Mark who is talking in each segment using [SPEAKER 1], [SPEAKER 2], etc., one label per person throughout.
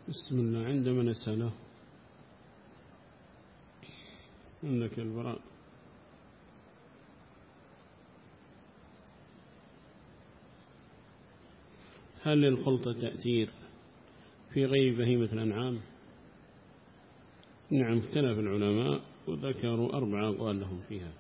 [SPEAKER 1] بسم الله. عندما نسأله عندك البراء هل للخلطة تأثير في غير بهيمة الأنعام؟ نعم، اختلف العلماء وذكروا 4 أقوال لهم فيها.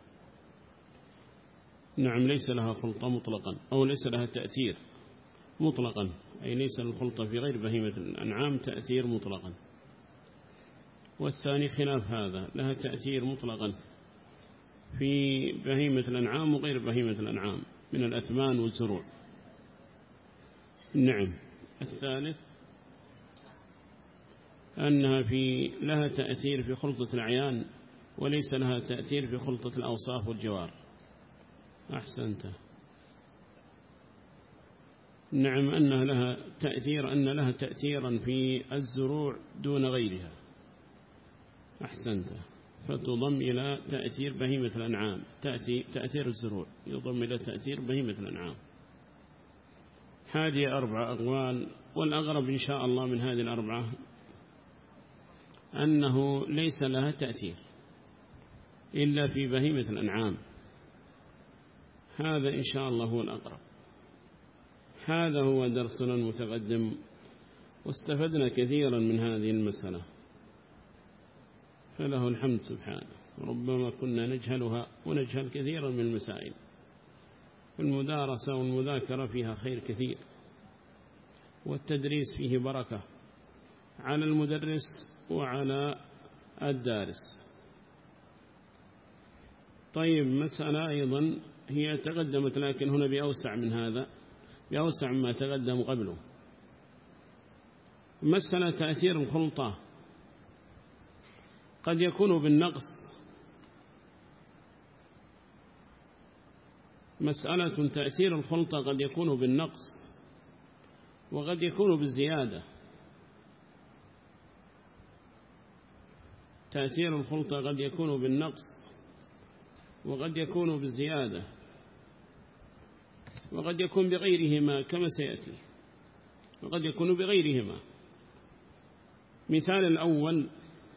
[SPEAKER 1] نعم، ليس لها خلطة مطلقا أو ليس لها تأثير مطلقا، أي ليس للخلطة في غير بهيمة الأنعام تأثير مطلقا. والثاني خلاف هذا، لها تأثير مطلقا في بهيمة الأنعام وغير بهيمة الأنعام من الأثمان والزروع. نعم. الثالث أنها لها تأثير في خلطة الأعيان وليس لها تأثير في خلطة الأوصاف والجوار. أحسنت. نعم، أن لها تأثيرا في الزروع دون غيرها. أحسنت. فتضم إلى تأثير بهيمة الأنعام، تأثير الزروع يضم إلى تأثير بهيمة الأنعام. هذه 4 أقوال، والأغرب إن شاء الله من هذه 4 أنه ليس لها تأثير إلا في بهيمة الأنعام. هذا إن شاء الله هو الأقرب. هذا هو درسنا المتقدم، واستفدنا كثيرا من هذه المسألة، فله الحمد سبحانه. ربما كنا نجهلها ونجهل كثيرا من المسائل. المدارسة والمذاكرة فيها خير كثير، والتدريس فيه بركة على المدرس وعلى الدارس. طيب، مسألة أيضا هي تقدمت لكن هنا بأوسع من هذا، بأوسع مما تقدم قبله. مسألة تأثير الخلطة قد يكون بالنقص. مسألة تأثير الخلطة قد يكون بالنقص وقد يكون بالزيادة. تأثير الخلطة قد يكون بالنقص وقد يكون بالزيادة وقد يكون بغيرهما كما سيأتي، وقد يكون بغيرهما. مثال الأول،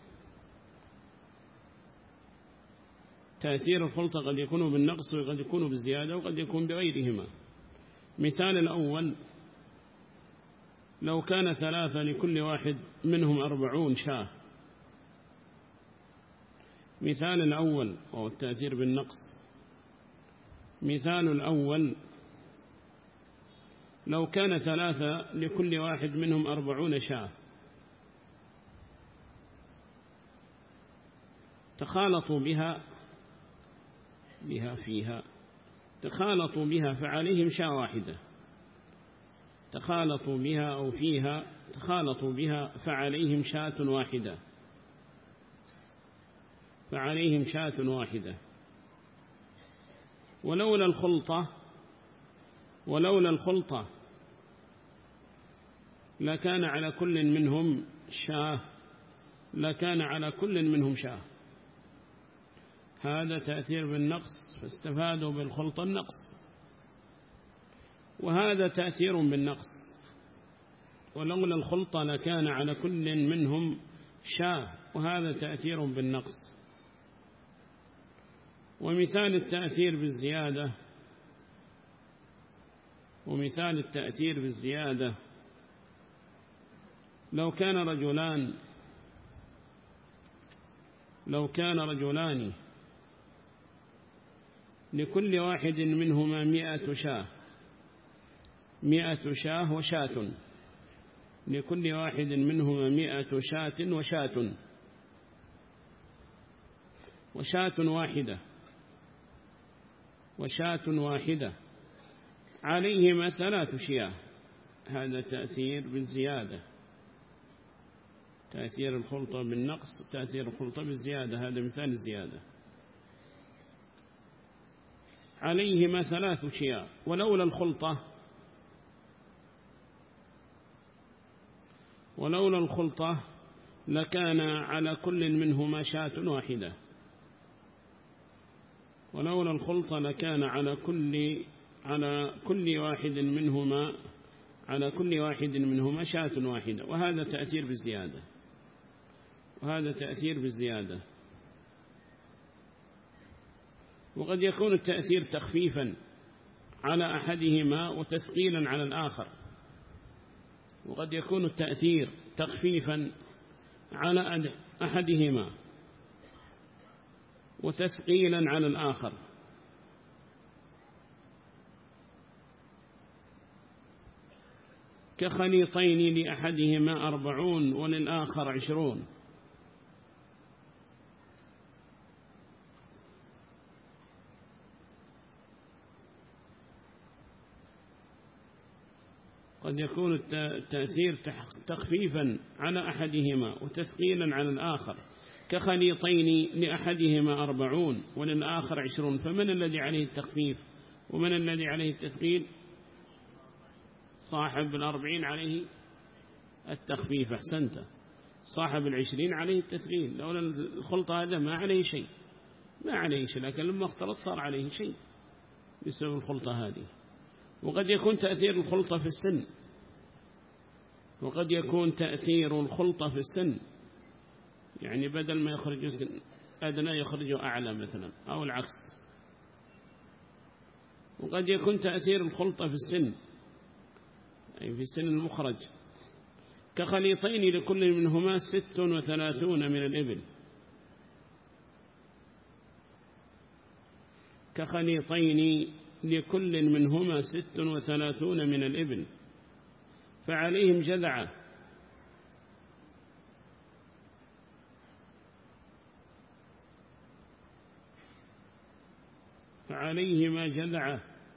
[SPEAKER 1] تأثير الخلطة قد يكون بالنقص وقد يكون بالزيادة وقد يكون بغيرهما. مثال الأول، لو كان 3 لكل واحد منهم 40 شاة. مثال الأول وهو التأثير بالنقص. مثال الأول، لو كان 3 لكل واحد منهم 40 شاة، تخالطوا تخالطوا بها فعليهم شاة واحدة. تخالطوا بها أو فيها تخالطوا بها فعليهم شاة واحدة. فعليهم شاة واحدة. ولولا الخلطة لكان على كل منهم شاة. هذا تأثير بالنقص، فاستفادوا بالخلطة النقص. وهذا تأثير بالنقص، ولولا الخلطة لكان على كل منهم شاة، وهذا تأثير بالنقص. ومثال التأثير بالزيادة، لو كان رجلان لكل واحد منهما 100 شاة وشاة، لكل واحد منهما 100 شاة وشاة واحدة عليهما 3 شياه. هذا تأثير بالزيادة، تأثير الخلطة بالنقص وتأثير الخلطة بالزيادة. هذا مثال الزيادة. عليهما 3 شياه. ولولا الخلطة لكان على كل منهما شاة واحدة. ولولا الخلطة لكان على كل واحد منهما على كل واحد منهما شاة واحدة، وهذا تأثير بالزيادة، وهذا تأثير بالزيادة. وقد يكون التأثير تخفيفا على أحدهما وتثقيلا على الآخر، وقد يكون التأثير تخفيفا على أحدهما وتثقيلا على الآخر. كخليطين لأحدهما 40 وللآخر 20. قد يكون التأثير تخفيفا على أحدهما وتثقيلا على الآخر. كخليطين لأحدهما 40 وللآخر 20. فمن الذي عليه التخفيف ومن الذي عليه التثقيل؟ صاحب 40 عليه التخفيف، أحسنت. صاحب 20 عليه التثقيل. لولا الخلطة هذا ما عليه شيء، ما عليه شيء، لكن لما اختلط صار عليه شيء بسبب الخلطة هذه. وقد يكون تأثير الخلطة في السن، وقد يكون تأثير الخلطة في السن، يعني بدل ما يخرج سن أدنى يخرج أعلى مثلا، أو العكس. وقد يكون تأثير الخلطة في السن، أي في سن المخرج. كخليطين لكل منهما 36 من الإبل. كخليطين لكل منهما 36 من الإبل، فعليهم جذعة. فعليهما جذعة،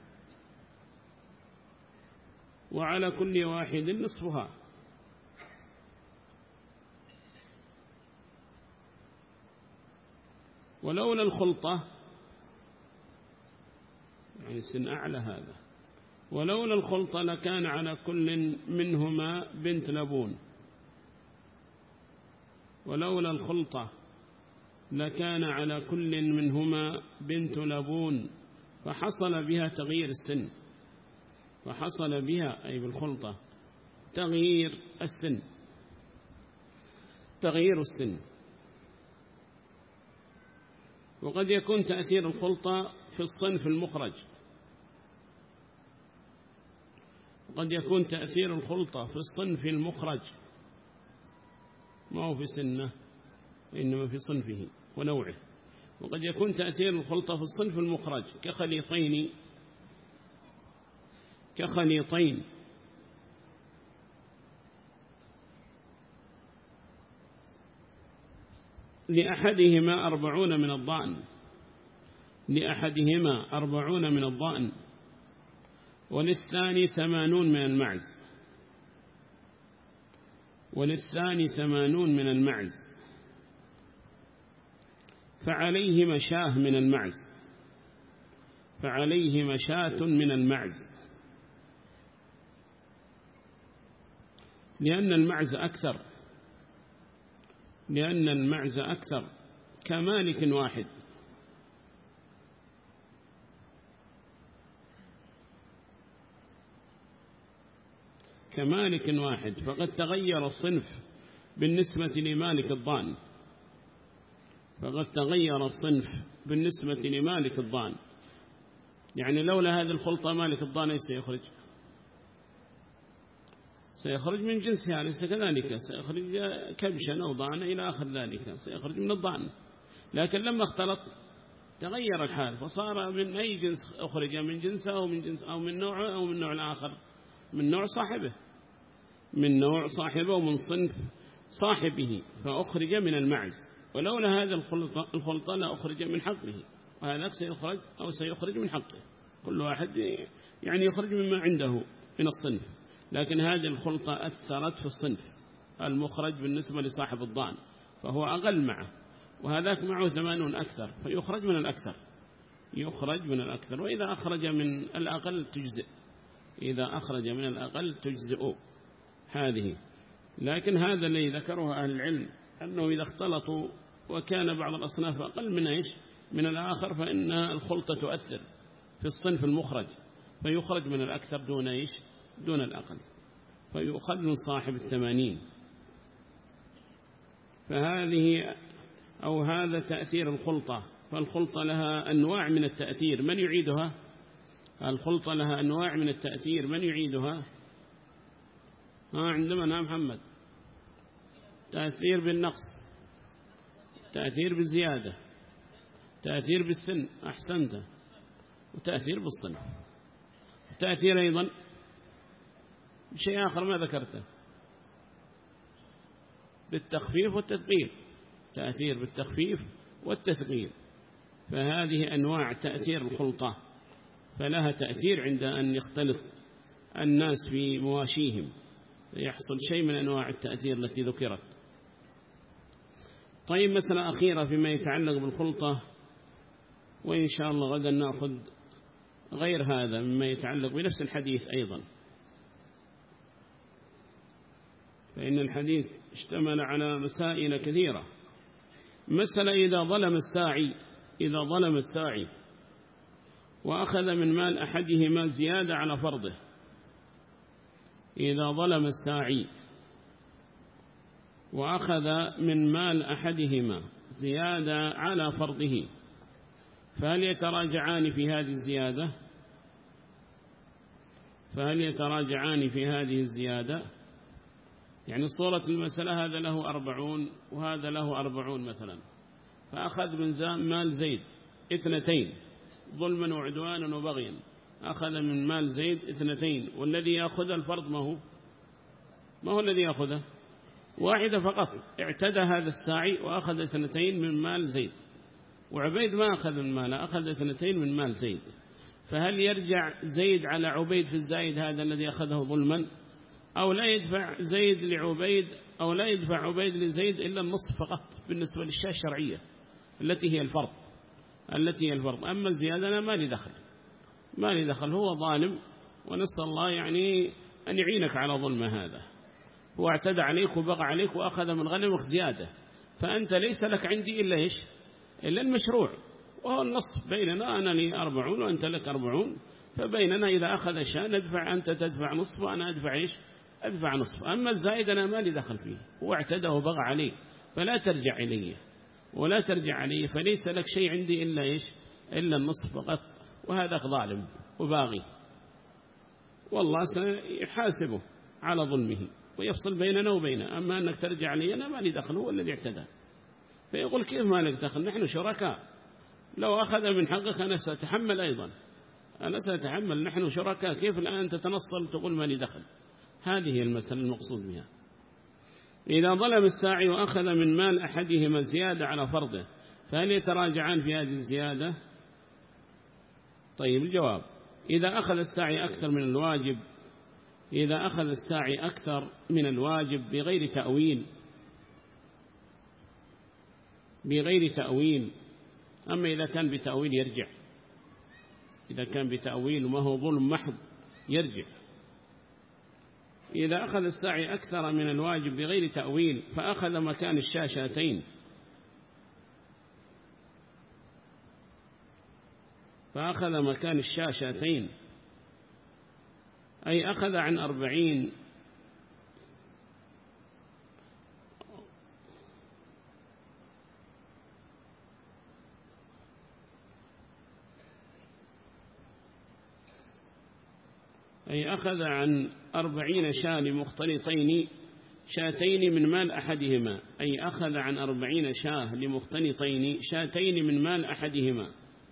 [SPEAKER 1] وعلى كل واحد نصفها. ولولا الخلطة، يعني سن أعلى هذا، ولولا الخلطة لكان على كل منهما بنت لبون. ولولا الخلطة لكان على كل منهما بنت لبون، فحصل بها تغيير السن. فحصل بها أي بالخلطة تغيير السن، تغيير السن. وقد يكون تأثير الخلطة في الصنف المخرج. قد يكون تأثير الخلطة في الصنف المخرج، ما هو في سنه إنما في صنفه ونوعه. وقد يكون تأثير الخلطة في الصنف المخرج. كخليطين لأحدهما 40 من الضأن. لأحدهما 40 من الضأن، وللثاني 80 من المعز. وللثاني 80 من المعز، فعليهما شاة من المعز. فعليهما شاة من المعز، لأن المعز أكثر. لأن المعز أكثر. كمالك واحد. كمالك واحد، فقد تغير الصنف بالنسبة لمالك الضأن. فقد تغير الصنف بالنسبة لمالك الضأن. يعني لولا هذه الخلطة مالك الضأن ايش سيخرج؟ سيخرج من جنسها، ليس كذلك؟ سيخرج كبشا أو ضأن إلى آخر ذلك، سيخرج من الضأن. لكن لما اختلط تغير الحال، فصار من أي جنس أخرج؟ من جنسه أو من جنس أو من نوعه أو من نوع الآخر، من نوع صاحبه، من نوع صاحبه ومن صنف صاحبه، فأخرج من المعز. ولولا هذا الخلطة لا أخرج من حقه، وهذا سيخرج أو سيخرج من حقه. كل واحد يعني يخرج مما عنده من الصنف. لكن هذه الخلطة أثرت في الصنف المخرج بالنسبة لصاحب الضأن، فهو أقل معه، وهذاك معه 80 أكثر، فيخرج من الأكثر. يخرج من الأكثر. وإذا أخرج من الأقل تجزئ. إذا أخرج من الأقل تجزئ هذه. لكن هذا الذي ذكره أهل العلم أنه إذا اختلطوا وكان بعض الأصناف أقل من إيش من الآخر، فإن الخلطة تؤثر في الصنف المخرج، فيخرج من الأكثر دون إيش دون الأقل. فيؤخذ من صاحب 80. فهذه أو هذا تأثير الخلطة. فالخلطة لها أنواع من التأثير، من يعيدها؟ الخلطة لها أنواع من التأثير، من يعيدها؟ عندما نعم محمد، تأثير بالنقص، تأثير بالزيادة، تأثير بالسن، أحسنت، وتأثير بالصنف، تأثير أيضا بشيء آخر ما ذكرته، بالتخفيف والتثقيل، تأثير بالتخفيف والتثقيل. فهذه أنواع تأثير الخلطة، فلها تأثير عند أن يختلط الناس في مواشيهم، يحصل شيء من أنواع التأثير التي ذكرت. طيب، مسألة أخيرة فيما يتعلق بالخلطة، وإن شاء الله غدا نأخذ غير هذا مما يتعلق بنفس الحديث أيضا، فإن الحديث اشتمل على مسائل كثيرة. مسألة إذا ظلم الساعي وأخذ من مال أحدهما زيادة على فرضه، إذا ظلم الساعي وأخذ من مال أحدهما زيادة على فرضه، فهل يتراجعان في هذه الزيادة؟ فهل يتراجعان في هذه الزيادة؟ يعني صورة المسألة هذا له 40 وهذا له 40 مثلا، فأخذ من مال زيد 2 ظلما وعدوانا وبغيا، أخذ من مال زيد 2، والذي يأخذ الفرض ما هو الذي يأخذه؟ واحدة فقط. اعتدى هذا الساعي وأخذ 2 من مال زيد، وعبيد ما أخذ من ماله، أخذ 2 من مال زيد. فهل يرجع زيد على عبيد في الزايد هذا الذي أخذه ظلما، أو لا يدفع زيد لعبيد، أو لا يدفع عبيد لزيد إلا النصف فقط بالنسبة للشاة الشرعية التي هي الفرض. أما الزيادة أنا ما لي دخل، هو ظالم، ونسأل الله يعني أن يعينك على ظلم هذا. هو اعتدى عليك وبغى عليك وأخذ من غنمك زيادة، فأنت ليس لك عندي إلا إلا المشروع، وهو النصف بيننا، أنا لي 40 وأنت لك 40، فبيننا إذا أخذ شاء ندفع، أنت تدفع نصف وأنا أدفع نصف. أما الزائد أنا ما لي دخل فيه، هو اعتدى وبغى عليك، فلا ترجع إليه ولا ترجع عليه، فليس لك شيء عندي إلا النصف فقط، وهذا ظالم وباغي، والله سيحاسبه على ظلمه ويفصل بيننا وبينه. أما أنك ترجع لي أنا ما لي دخل، هو الذي اعتدى. فيقول كيف ما لك دخل؟ نحن شركاء، لو أخذ من حقك أنا سأتحمل أيضا، نحن شركاء، كيف الآن تتنصل تقول ما لي دخل؟ هذه هي المسألة المقصود بها. إذا ظلم الساعي وأخذ من مال أحدهما زيادة على فرضه، فهل يتراجعان في هذه الزيادة؟ طيب، الجواب: إذا أخذ الساعي أكثر من الواجب بغير تأويل، أما إذا كان بتأويل يرجع، إذا كان بتأويل وما هو ظلم محض يرجع. إذا أخذ الساعي أكثر من الواجب بغير تأويل فأخذ مكان الشاشتين، أي أخذ عن 40 شاة لمختلطين شاتين من مال أحدهما، أي أخذ عن 40 شاة لمختلطين شاتين من مال أحدهما.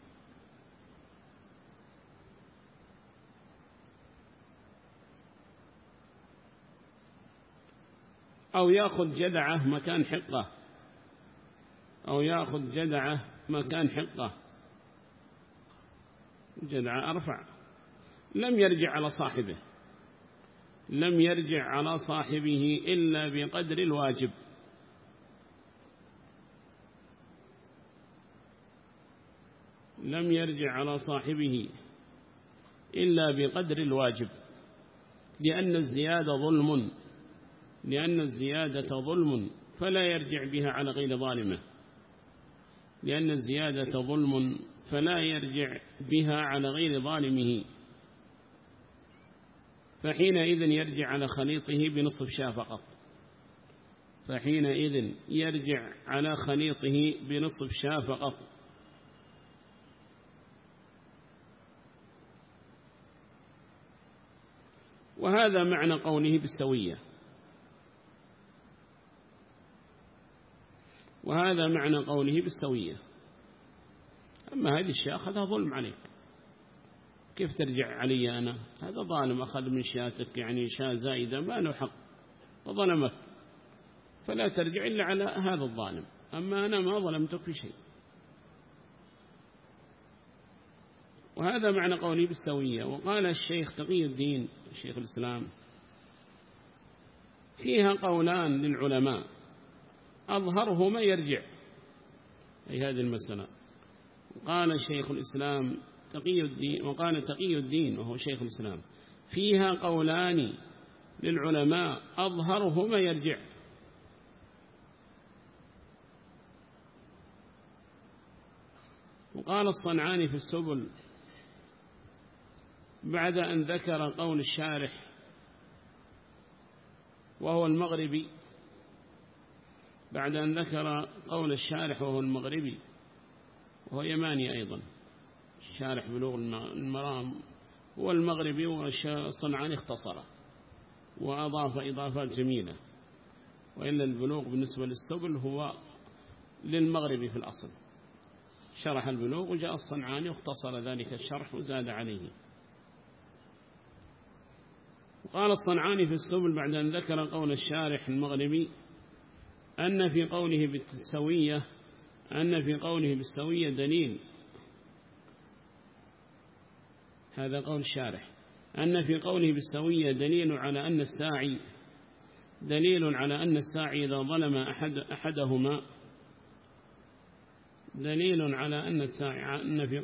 [SPEAKER 1] أو يأخذ جدعة مكان حقة، جدعة أرفع، لم يرجع على صاحبه إلا بقدر الواجب، لأن الزيادة ظلم فلا يرجع بها على غير ظالمه، فحينئذ يرجع على خليطه بنصف شاة فقط، فحينئذ يرجع على خليطه بنصف شاة فقط. وهذا معنى قوله بالسوية، وهذا معنى قوله بالسوية. أما هذه الشاة أخذها ظلم عليك، كيف ترجع علي أنا؟ هذا ظالم أخذ من شاتك يعني شاة زائدة ما له حق وظلمك، فلا ترجع إلا على هذا الظالم، أما أنا ما ظلمتك في شيء. وهذا معنى قوله بالسوية. وقال الشيخ تقي الدين الشيخ الإسلام فيها قولان للعلماء أظهرهما يرجع، أي هذه المسألة. قال الشيخ الإسلام تقي الدين، وقال تقي الدين وهو شيخ الإسلام فيها قولان للعلماء أظهرهما يرجع. وقال الصنعاني في السبل بعد أن ذكر قول الشارح وهو المغربي، بعد أن ذكر قول الشارح وهو المغربي وهو يماني أيضا، الشارح بلوغ المرام هو المغربي، والصنعاني اختصره وأضاف إضافات جميلة، وإلا البلوغ بالنسبة للسبل هو للمغربي في الأصل، شرح البلوغ وجاء الصنعاني واختصر ذلك الشرح وزاد عليه. وقال الصنعاني في السبل بعد أن ذكر قول الشارح المغربي أن في قوله بالسوية دليل، هذا قول الشارح، أن في قوله بالسوية دليل على أن الساعي إذا ظلم أحدهما، دليل على أن الساعي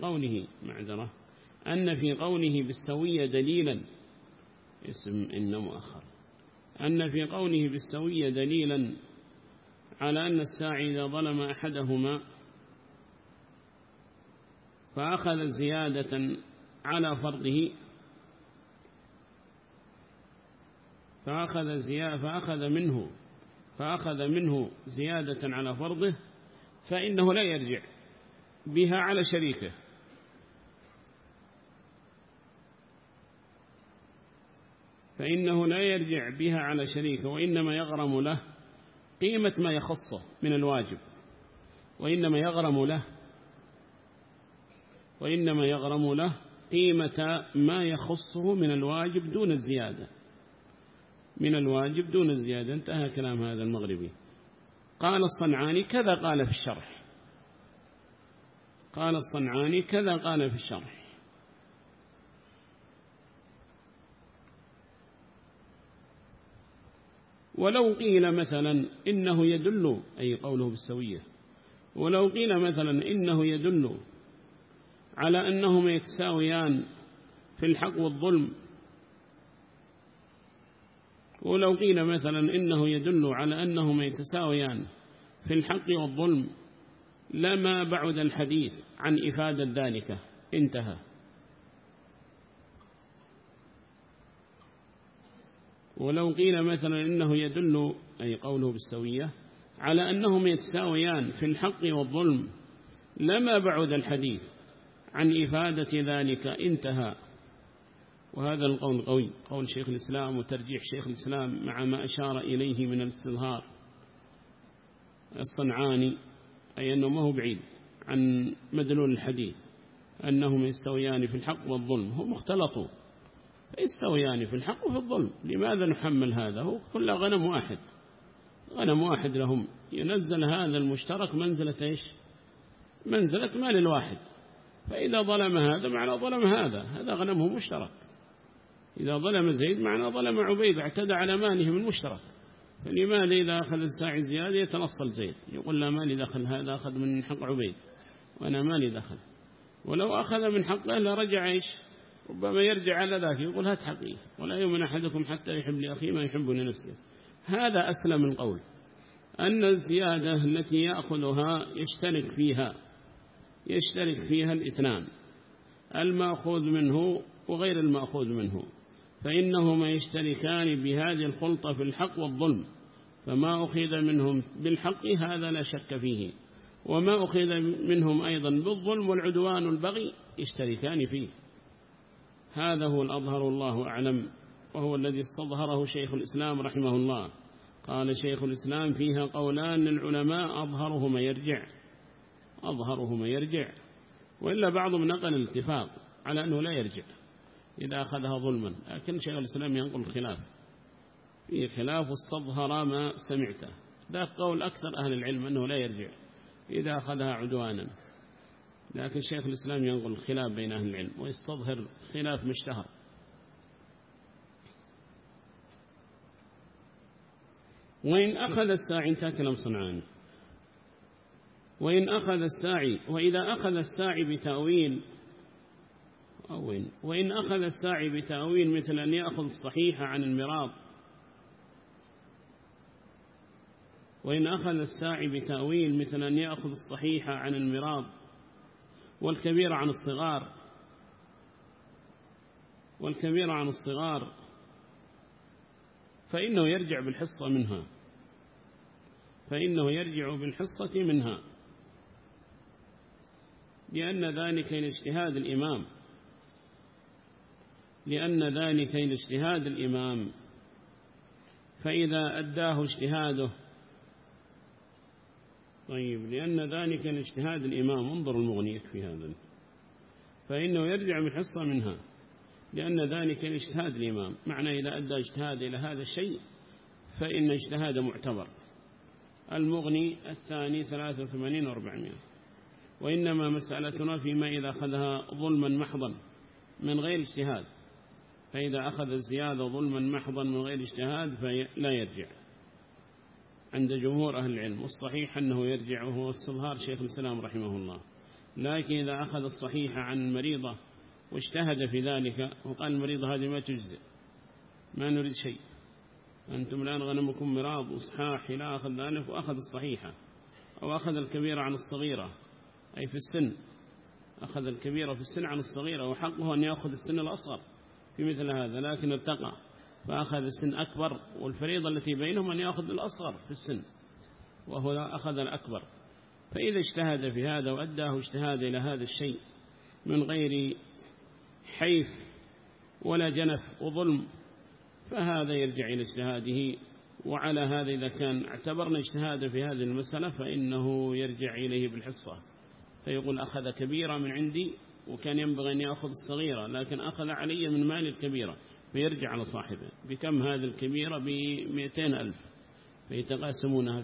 [SPEAKER 1] أن في قوله بالسوية دليلا، اسم إن مؤخر، أن في قوله بالسوية دليلا على أن الساعي إذا ظلم أحدهما فأخذ زيادة على فرضه، فأخذ منه زيادة على فرضه، فإنه لا يرجع بها على شريكه، وإنما يغرم له قيمة ما يخصه من الواجب، وإنما يغرم له قيمة ما يخصه من الواجب دون الزيادة. انتهى كلام هذا المغربي. قال الصنعاني كذا قال في الشرح، ولو قيل مثلا إنه يدل، أي قوله بالسوية، ولو قيل مثلا إنه يدل على أنهما يتساويان في الحق والظلم، لما بعد الحديث عن إفادة ذلك. انتهى. ولو قيل مثلا إنه يدل، أي قوله بالسوية، على أنهم يتساويان في الحق والظلم لما بعد الحديث عن إفادة ذلك. انتهى. وهذا القول قوي، قول شيخ الإسلام وترجيح شيخ الإسلام مع ما أشار إليه من الاستظهار الصنعاني، أي أنه ما هو بعيد عن مدلول الحديث أنهم يستويان في الحق والظلم، هم اختلطوا يستويان في الحق وفي الظلم. لماذا نحمل هذا؟ هو كل غنم واحد لهم، ينزل هذا المشترك منزلة إيش؟ منزلة مال الواحد، فإذا ظلم هذا معنى ظلم هذا غنمه مشترك. إذا ظلم زيد معنى ظلم عبيد، اعتدى على مالهم المشترك. فلماذا إذا أخذ الساعي زيادة يتنصل زيد، يقول لا مالي دخل، هذا أخذ من حق عبيد وأنا مالي دخل. ولو أخذ من حقه لرجع إيش؟ ربما يرجع على ذاك يقول هات حقي، ولا يؤمن أحدكم حتى يحب لأخيه ما يحب لنفسه. هذا أسلم القول، أن الزيادة التي يأخذها يشترك فيها الاثنان، المأخوذ منه وغير المأخوذ منه. فإنهما يشتركان بهذه الخلطة في الحق والظلم، فما أخذ منهم بالحق هذا لا شك فيه، وما أخذ منهم أيضا بالظلم والعدوان والبغي يشتركان فيه. هذا هو الأظهر الله أعلم، وهو الذي استظهره شيخ الإسلام رحمه الله. قال شيخ الإسلام: فيها قولان للعلماء أظهرهما يرجع، وإلا بعضهم نقل الاتفاق على أنه لا يرجع إذا أخذها ظلما، لكن شيخ الإسلام ينقل الخلاف، في خلاف واستظهر ما سمعته. ذا قول أكثر أهل العلم أنه لا يرجع إذا أخذها عدوانا، لكن شيخ الإسلام ينقل الخلاف بين أهل العلم ويستظهر خلاف مشتهر. وإن أخذ الساعي، انتهى كلام صنعاني. وإذا أخذ الساعي بتأويل وإن أخذ الساعي بتأويل مثل أن يأخذ الصحيح عن المراض، وإن أخذ الساعي بتأويل مثل أن يأخذ الصحيح عن المراض والكبير عن الصغار فإنه يرجع بالحصة منها، لأن ذلك الاجتهاد الإمام، فإذا أداه اجتهاده. لأن ذلك الاجتهاد الإمام، انظر المغني يكفي هذا، فإنه يرجع بالحصة منها، لأن ذلك الاجتهاد الإمام، معنى إذا أدى اجتهاد إلى هذا الشيء فإن اجتهاد معتبر. المغني الثاني 83 و400. وإنما مسألتنا فيما إذا أخذها ظلما محضا من غير اجتهاد، فإذا أخذ الزيادة ظلما محضا من غير اجتهاد فلا يرجع عند جمهور أهل العلم، والصحيح أنه يرجع، وهو استظهار شيخ الإسلام رحمه الله. لكن إذا أخذ الصحيح عن المريضة واجتهد في ذلك وقال المريضة هذه ما تجزئ، ما نريد شيء، أنتم الآن غنمكم مراض وصحاح إلى آخر ذلك، وأخذ الصحيحة أو أخذ الكبيرة عن الصغيرة، أي في السن، أخذ الكبيرة في السن عن الصغيرة، وحقه أن يأخذ السن الأصغر في مثل هذا، لكن ارتقى فأخذ السن أكبر، والفريضة التي بينهم أن يأخذ الأصغر في السن، وهو أخذ الأكبر. فإذا اجتهد في هذا وأداه اجتهاد إلى هذا الشيء من غير حيف ولا جنف وظلم، فهذا يرجع إلى اجتهاده. وعلى هذا إذا كان اعتبرنا اجتهاده في هذه المسألة فإنه يرجع إليه بالحصة، فيقول أخذ كبيرة من عندي وكان ينبغي أن يأخذ الصغيرة، لكن أخذ علي من مال الكبيرة، فيرجع على صاحبه. بكم هذه الكبيرة؟ ب200,000، فيتقاسمونها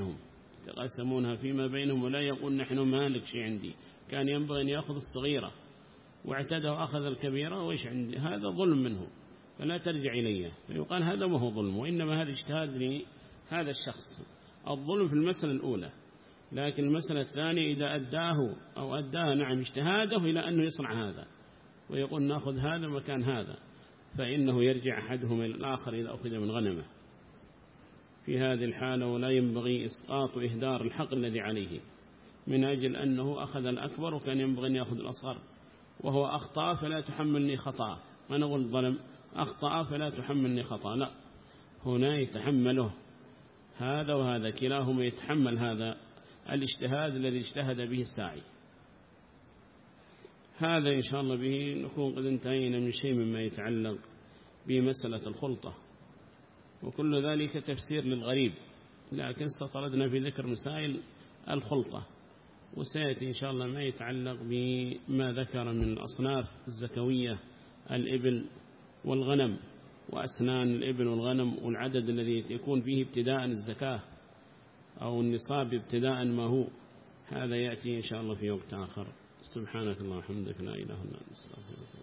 [SPEAKER 1] فيما بينهم، ولا يقول نحن مالك شيء عندي، كان ينبغي أن يأخذ الصغيرة واعتدى وأخذ الكبيرة، وإيش عندي؟ هذا ظلم منه، فلا ترجع إليه، فيقال هذا ما هو ظلم، وإنما هذا اجتهاد لهذا الشخص. الظلم في المسألة الأولى، لكن المسألة الثانية إذا أداها نعم اجتهاده إلى أنه يصنع هذا ويقول نأخذ هذا مكان هذا، فإنه يرجع أحدهما إلى الآخر إذا أخذ من غنمه في هذه الحالة. ولا ينبغي إسقاط وإهدار الحق الذي عليه من أجل أنه أخذ الأكبر وكان ينبغي أن يأخذ الأصغر، وهو أخطأ فلا تحملني خطأ، ما نقول ظلم، أخطأ فلا تحملني خطأ، لا، هنا يتحمله هذا وهذا، كلاهما يتحمل هذا الاجتهاد الذي اجتهد به الساعي. هذا إن شاء الله به نكون قد انتهينا من شيء مما يتعلق بمسألة الخلطة، وكل ذلك تفسير للغريب، لكن استطردنا في ذكر مسائل الخلطة، وسيأتي إن شاء الله ما يتعلق بما ذكر من الأصناف الزكوية، الإبل والغنم، وأسنان الإبل والغنم، والعدد الذي يكون فيه ابتداء الزكاة أو النصاب ابتداء ما هو، هذا يأتي إن شاء الله في وقت آخر. سبحانك اللهم وبحمدك، لا إله إلا أنت، استغفرك.